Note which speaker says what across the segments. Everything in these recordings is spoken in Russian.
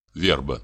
Speaker 1: Верба.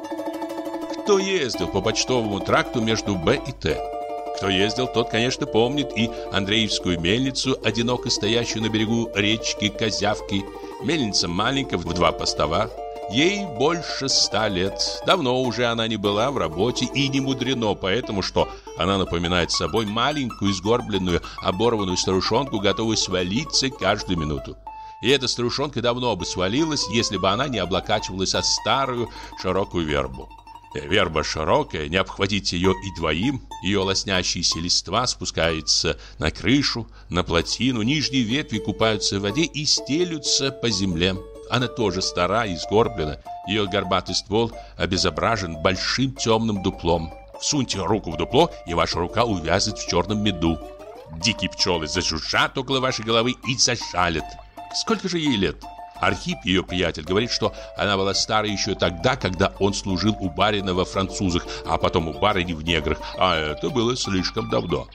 Speaker 1: Кто ездил по почтовому тракту между Б и Т? Кто ездил, тот, конечно, помнит и Андреевскую мельницу, одиноко стоящую на берегу речки Козявки. Мельница маленькая, в 2 постова. Ей больше 100 лет. Давно уже она не была в работе, и не мудрено, поэтому что она напоминает собой маленькую, сгорбленную, оборванную старушонку, готовую свалиться каждую минуту. И эта старушонка давно бы свалилась, если бы она не облокачивалась о старую широкую вербу. Верба широкая, не обхватить ее и двоим. Ее лоснящиеся листва спускаются на крышу, на плотину. Нижние ветви купаются в воде и стелются по земле. Она тоже стара и сгорблена. Ее горбатый ствол обезображен большим темным дуплом. Всуньте руку в дупло, и ваша рука увязнет в черном меду. Дикие пчелы зажужжат около вашей головы и зашалят. Сколько же ей лет? Архип, ее приятель, говорит, что она была старой еще тогда, когда он служил у барина во французах, а потом у барыни в неграх, а это было слишком давно.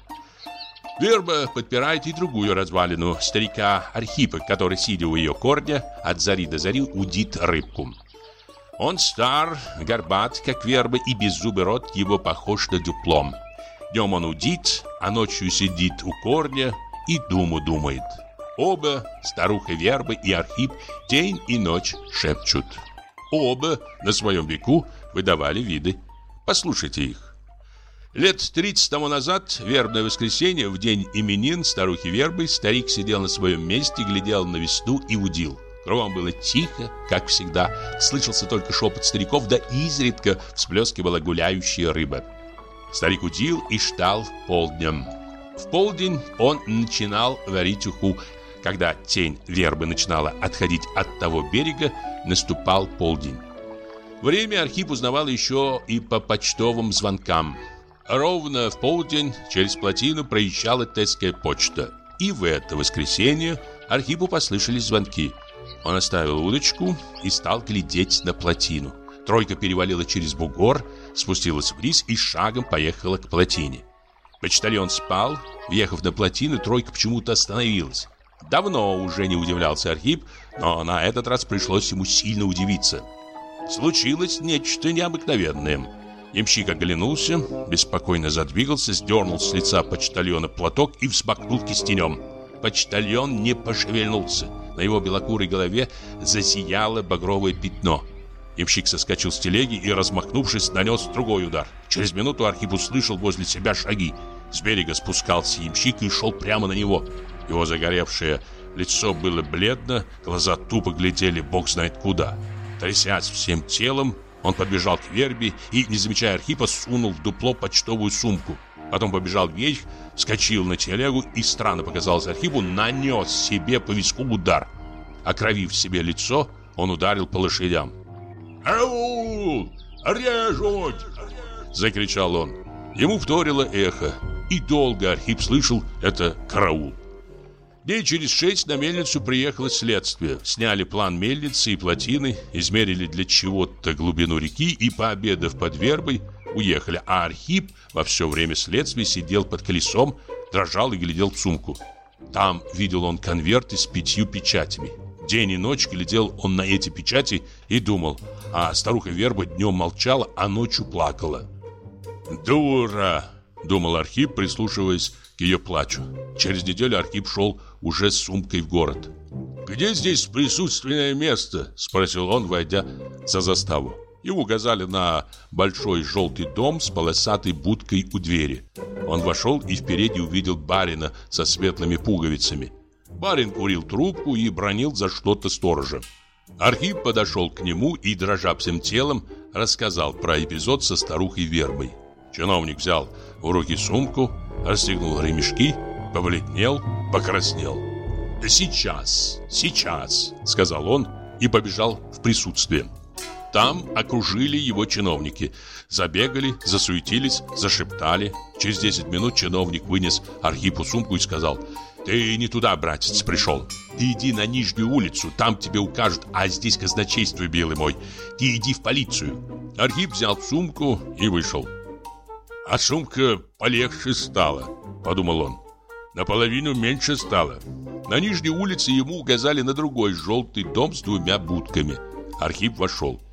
Speaker 1: Верба подпирает и другую развалину старика Архипа, который, сидя у ее корня, от зари до зари удит рыбку. Он стар, горбат, как верба, и беззубый рот его похож на дуплом. Днем он удит, а ночью сидит у корня и думу думает. Оба, старуха Верба и Архип, день и ночь шепчут. Оба на своем веку выдавали виды. Послушайте их. Лет 30 тому назад, вербное воскресенье, в день именин старухи Вербы, старик сидел на своем месте, глядел на весну и удил. Кругом было тихо, как всегда. Слышался только шепот стариков, да изредка всплескивала гуляющая рыба. Старик удил и ждал полднем. В полдень он начинал варить уху. Когда тень вербы начинала отходить от того берега, наступал полдень. Время Архип узнавал еще и по почтовым звонкам. Ровно в полдень через плотину проезжала Тесская почта. И в это воскресенье Архипу послышались звонки. Он оставил удочку и стал глядеть на плотину. Тройка перевалила через бугор, спустилась вниз и шагом поехала к плотине. Почтальон спал. Въехав на плотину, тройка почему-то остановилась. Давно уже не удивлялся Архип, но на этот раз пришлось ему сильно удивиться. Случилось нечто необыкновенное. Ямщик оглянулся, беспокойно задвигался, сдернул с лица почтальона платок и взмахнул кистенем. Почтальон не пошевельнулся. На его белокурой голове засияло багровое пятно. Ямщик соскочил с телеги и, размахнувшись, нанес другой удар. Через минуту Архип услышал возле себя шаги. С берега спускался ямщик и шел прямо на него. Его загоревшее лицо было бледно, глаза тупо глядели бог знает куда. Трясясь всем телом, он подбежал к вербе и, не замечая Архипа, сунул в дупло почтовую сумку. Потом побежал вверх, вскочил на телегу и, странно показалось Архипу, нанес себе по виску удар. Окровив себе лицо, он ударил по лошадям. «Ау! Режут!» — закричал он. Ему вторило эхо, и долго Архип слышал это караул. Дней через 6 на мельницу приехало следствие. Сняли план мельницы и плотины, измерили для чего-то глубину реки и, пообедав под вербой, уехали. А Архип во все время следствия сидел под колесом, дрожал и глядел в сумку. Там видел он конверты с 5 печатями. День и ночь глядел он на эти печати и думал, а старуха Верба днем молчала, а ночью плакала. «Дура!» — думал Архип, прислушиваясь к ее плачу. Через неделю Архип шел уже с сумкой в город. «Где здесь присутственное место?» — спросил он, войдя за заставу. Ему указали на большой желтый дом с полосатой будкой у двери. Он вошел и впереди увидел барина со светлыми пуговицами. Барин курил трубку и бранил за что-то сторожа. Архип подошел к нему и, дрожа всем телом, рассказал про эпизод со старухой Вербой. Чиновник взял в руки сумку, расстегнул ремешки, побледнел, покраснел. «Сейчас, сейчас», — сказал он и побежал в присутствие. Там окружили его чиновники. Забегали, засуетились, зашептали. Через 10 минут чиновник вынес Архипу сумку и сказал: «Ты не туда, братец, пришел. Ты иди на Нижнюю улицу, там тебе укажут, а здесь казначейство, белый мой. Ты иди в полицию». Архип взял сумку и вышел. «А сумка полегче стала», — подумал он. «Наполовину меньше стало». На Нижней улице ему указали на другой желтый дом с 2 будками. Архип вошел.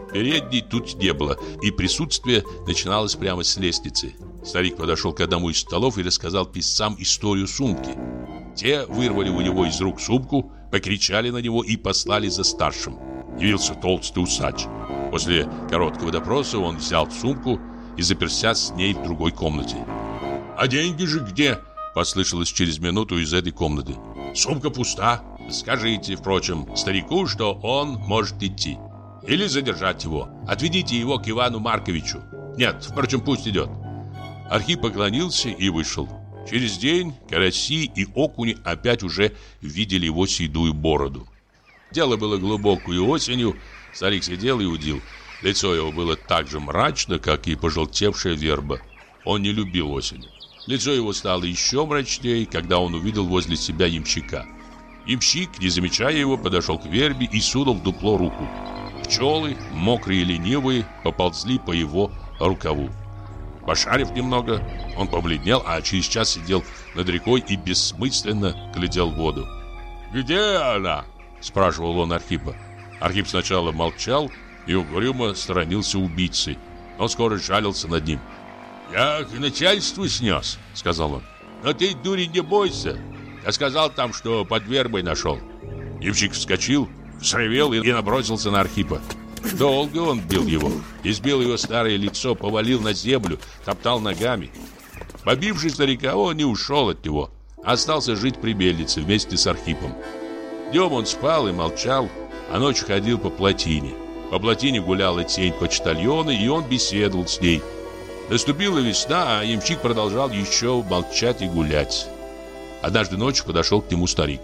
Speaker 1: Передней тут не было, и присутствие начиналось прямо с лестницы. Старик подошел к одному из столов и рассказал писцам историю сумки. Те вырвали у него из рук сумку, покричали на него и послали за старшим. Явился толстый усач. После короткого допроса он взял сумку и заперся с ней в другой комнате. «А деньги же где?» – послышалось через минуту из этой комнаты. «Сумка пуста. Скажите, впрочем, старику, что он может идти. Или задержать его. Отведите его к Ивану Марковичу. Нет, впрочем, пусть идет». Архип поклонился и вышел. Через день караси и окуни опять уже видели его седую бороду. Дело было глубокой осенью. Старик сидел и удил. Лицо его было так же мрачно, как и пожелтевшая верба. Он не любил осень. Лицо его стало еще мрачнее, когда он увидел возле себя ямщика. Ямщик, не замечая его, подошел к вербе и сунул в дупло руку. Пчелы, мокрые и ленивые, поползли по его рукаву. Пошарив немного, он побледнел, а через час сидел над рекой и бессмысленно глядел в воду. «Где она?» – спрашивал он Архипа. Архип сначала молчал и угрюмо сторонился убийцы. Он скоро жалился над ним. «Я к начальству снес», – сказал он. «Но ты, дурень, не бойся. Я сказал там, что под вербой нашел». Ямщик вскочил, взревел и набросился на Архипа. Долго он бил его, избил его старое лицо, повалил на землю, топтал ногами. Побивший старика, он не ушел от него, остался жить при мельнице вместе с Архипом. Днем он спал и молчал, а ночью ходил по плотине. По плотине гуляла тень почтальона, и он беседовал с ней. Наступила весна, а ямщик продолжал еще молчать и гулять. Однажды ночью подошел к нему старик.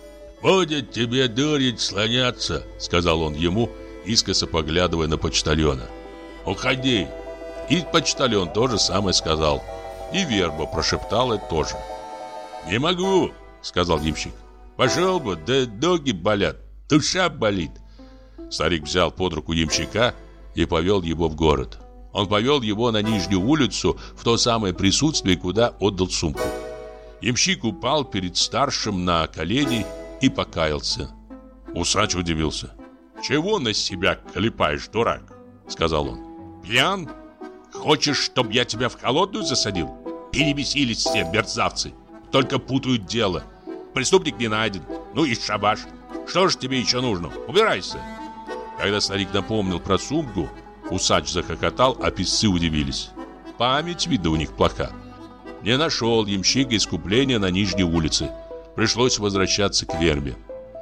Speaker 1: «Будет тебе, дурень, слоняться», — сказал он ему, искоса поглядывая на почтальона. «Уходи!» И почтальон то же самое сказал. И верба прошептала тоже. «Не могу!» — сказал ямщик. «Пошел бы, да ноги болят, душа болит». Старик взял под руку ямщика и повел его в город. Он повел его на Нижнюю улицу, в то самое присутствие, куда отдал сумку. Ямщик упал перед старшим на колени и покаялся. Усач удивился. «Чего на себя колепаешь, дурак?» — сказал он. «Пьян? Хочешь, чтоб я тебя в холодную засадил? Перебесились все мерзавцы, только путают дело. Преступник не найден, ну и шабаш. Что же тебе еще нужно? Убирайся!» Когда старик напомнил про сумку, усач захохотал, а писцы удивились. Память, видно, у них плоха. Не нашел ямщик искупления на Нижней улице. Пришлось возвращаться к вербе.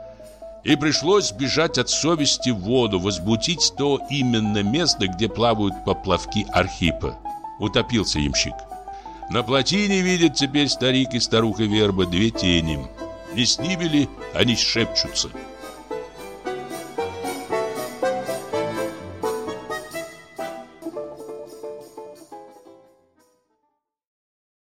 Speaker 1: И пришлось бежать от совести в воду, возбудить то именно место, где плавают поплавки Архипа. Утопился ямщик. На плотине видят теперь старик и старуха верба две тени. Не с ними ли они шепчутся?